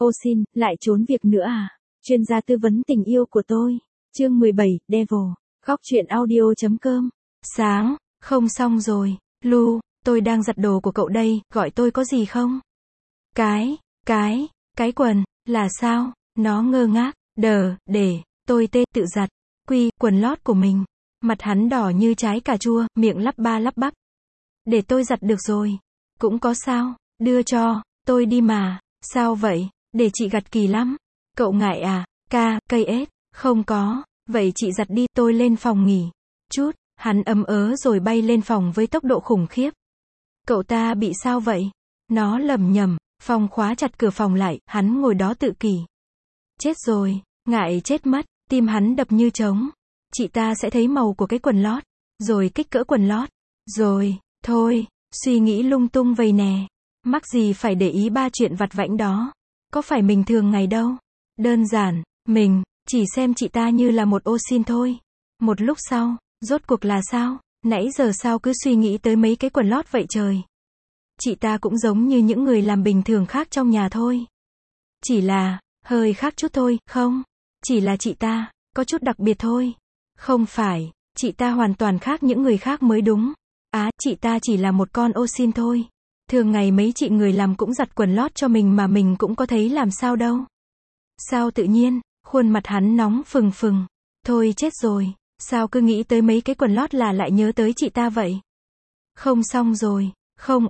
Ô xin, lại trốn việc nữa à? Chuyên gia tư vấn tình yêu của tôi. Chương 17, Devil. Góc truyện audio.com. Sáng, không xong rồi. Lu, tôi đang giặt đồ của cậu đây, gọi tôi có gì không? Cái quần, là sao? Nó ngơ ngác, để, tôi tự giặt. Quần lót của mình. Mặt hắn đỏ như trái cà chua, miệng lắp ba lắp bắp. Để tôi giặt được rồi. Cũng có sao, đưa cho, tôi đi mà. Sao vậy? Để chị gặt kỳ lắm. Cậu ngại à? Cây ếch. Không có. Vậy chị giặt đi, tôi lên phòng nghỉ. Chút, hắn ấm ớ rồi bay lên phòng với tốc độ khủng khiếp. Cậu ta bị sao vậy? Nó lẩm nhẩm, Phong khóa chặt cửa phòng lại, hắn ngồi đó tự kỷ. Chết rồi, ngại chết mất, tim hắn đập như trống. Chị ta sẽ thấy màu của cái quần lót, rồi kích cỡ quần lót, rồi, thôi, suy nghĩ lung tung vầy nè. Mắc gì phải để ý ba chuyện vặt vãnh đó. Có phải mình thường ngày đâu. Đơn giản, mình chỉ xem chị ta như là một ô xin thôi. Một lúc sau, rốt cuộc là sao? Nãy giờ sao cứ suy nghĩ tới mấy cái quần lót vậy trời? Chị ta cũng giống như những người làm bình thường khác trong nhà thôi. Chỉ là, hơi khác chút thôi, không? Chỉ là chị ta, có chút đặc biệt thôi. Không phải, chị ta hoàn toàn khác những người khác mới đúng. Chị ta chỉ là một con ô xin thôi. Thường ngày mấy chị người làm cũng giặt quần lót cho mình mà mình cũng có thấy làm sao đâu. Sao tự nhiên, khuôn mặt hắn nóng phừng phừng. Thôi chết rồi, sao cứ nghĩ tới mấy cái quần lót là lại nhớ tới chị ta vậy? Không xong rồi, không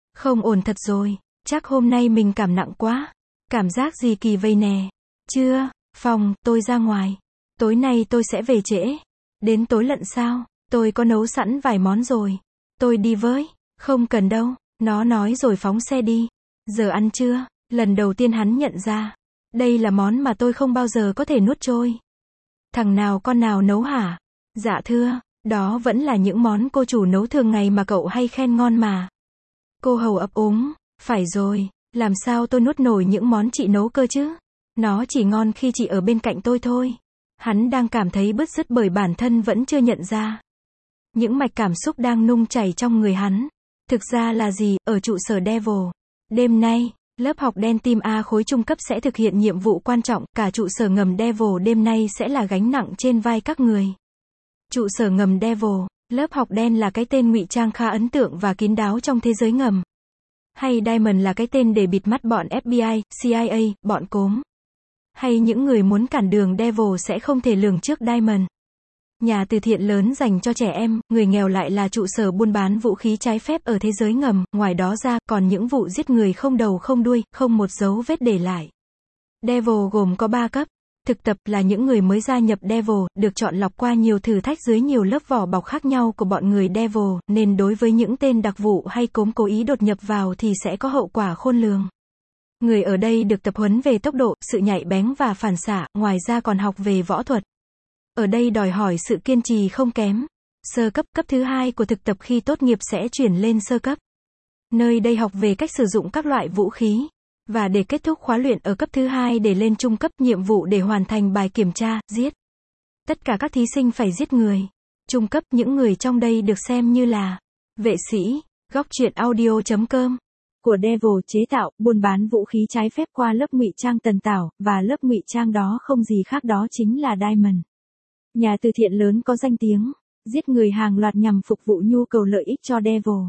ổn thật rồi, chắc hôm nay mình cảm nặng quá. Cảm giác gì kỳ vây nè. Chưa, Phong, tôi ra ngoài. Tối nay tôi sẽ về trễ. Đến tối lận sao? Tôi có nấu sẵn vài món rồi. Tôi đi với. Không cần đâu. Nó nói rồi phóng xe đi. Giờ ăn trưa. Lần đầu tiên hắn nhận ra. Đây là món mà tôi không bao giờ có thể nuốt trôi. Thằng nào con nào nấu hả? Dạ thưa, đó vẫn là những món cô chủ nấu thường ngày mà cậu hay khen ngon mà. Cô hầu ấp úng. Phải rồi, làm sao tôi nuốt nổi những món chị nấu cơ chứ? Nó chỉ ngon khi chị ở bên cạnh tôi thôi. Hắn đang cảm thấy bứt rứt bởi bản thân vẫn chưa nhận ra. Những mạch cảm xúc đang nung chảy trong người hắn. Thực ra là gì? Ở trụ sở Devil. Đêm nay, lớp học đen team A khối trung cấp sẽ thực hiện nhiệm vụ quan trọng. Cả trụ sở ngầm Devil đêm nay sẽ là gánh nặng trên vai các người. Trụ sở ngầm Devil, lớp học đen là cái tên ngụy trang khá ấn tượng và kín đáo trong thế giới ngầm. Hay Diamond là cái tên để bịt mắt bọn FBI, CIA, bọn cốm. Hay những người muốn cản đường Devil sẽ không thể lường trước Diamond. Nhà từ thiện lớn dành cho trẻ em, người nghèo lại là trụ sở buôn bán vũ khí trái phép ở thế giới ngầm, ngoài đó ra, còn những vụ giết người không đầu không đuôi, không một dấu vết để lại. Devil gồm có 3 cấp. Thực tập là những người mới gia nhập Devil, được chọn lọc qua nhiều thử thách dưới nhiều lớp vỏ bọc khác nhau của bọn người Devil, nên đối với những tên đặc vụ hay cốm cố ý đột nhập vào thì sẽ có hậu quả khôn lường. Người ở đây được tập huấn về tốc độ, sự nhạy bén và phản xạ, ngoài ra còn học về võ thuật. Ở đây đòi hỏi sự kiên trì không kém. Sơ cấp, cấp thứ 2 của thực tập khi tốt nghiệp sẽ chuyển lên sơ cấp. Nơi đây học về cách sử dụng các loại vũ khí. Và để kết thúc khóa luyện ở cấp thứ 2 để lên trung cấp, nhiệm vụ để hoàn thành bài kiểm tra, giết. Tất cả các thí sinh phải giết người. Trung cấp, những người trong đây được xem như là vệ sĩ. Góc truyện audio.com. Của Devil chế tạo, buôn bán vũ khí trái phép qua lớp ngụy trang Tần Tảo, và lớp ngụy trang đó không gì khác đó chính là Diamond. Nhà từ thiện lớn có danh tiếng, giết người hàng loạt nhằm phục vụ nhu cầu lợi ích cho Devil.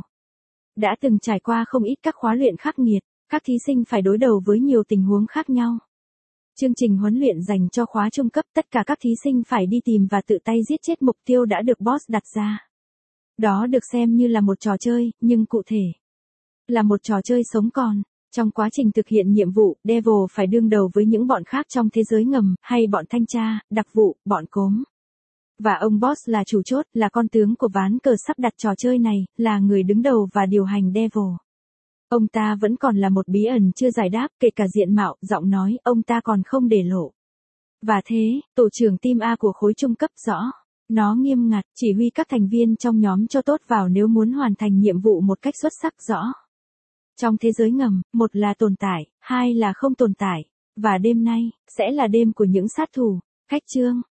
Đã từng trải qua không ít các khóa luyện khắc nghiệt, các thí sinh phải đối đầu với nhiều tình huống khác nhau. Chương trình huấn luyện dành cho khóa trung cấp, tất cả các thí sinh phải đi tìm và tự tay giết chết mục tiêu đã được boss đặt ra. Đó được xem như là một trò chơi, nhưng cụ thể là một trò chơi sống còn. Trong quá trình thực hiện nhiệm vụ, Devil phải đương đầu với những bọn khác trong thế giới ngầm, hay bọn thanh tra, đặc vụ, bọn cốm. Và ông boss là chủ chốt, là con tướng của ván cờ sắp đặt trò chơi này, là người đứng đầu và điều hành Devil. Ông ta vẫn còn là một bí ẩn chưa giải đáp, kể cả diện mạo, giọng nói, ông ta còn không để lộ. Và thế, tổ trưởng team A của khối trung cấp rõ. Nó nghiêm ngặt, chỉ huy các thành viên trong nhóm cho tốt vào nếu muốn hoàn thành nhiệm vụ một cách xuất sắc rõ. Trong thế giới ngầm, một là tồn tại, hai là không tồn tại. Và đêm nay, sẽ là đêm của những sát thủ. Khách chương.